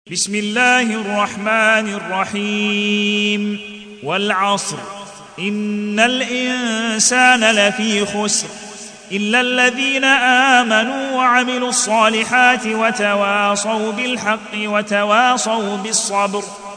بسم الله الرحمن الرحيم والعصر إن الإنسان لفي خسر إلا الذين آمنوا وعملوا الصالحات وتواصوا بالحق وتواصوا بالصبر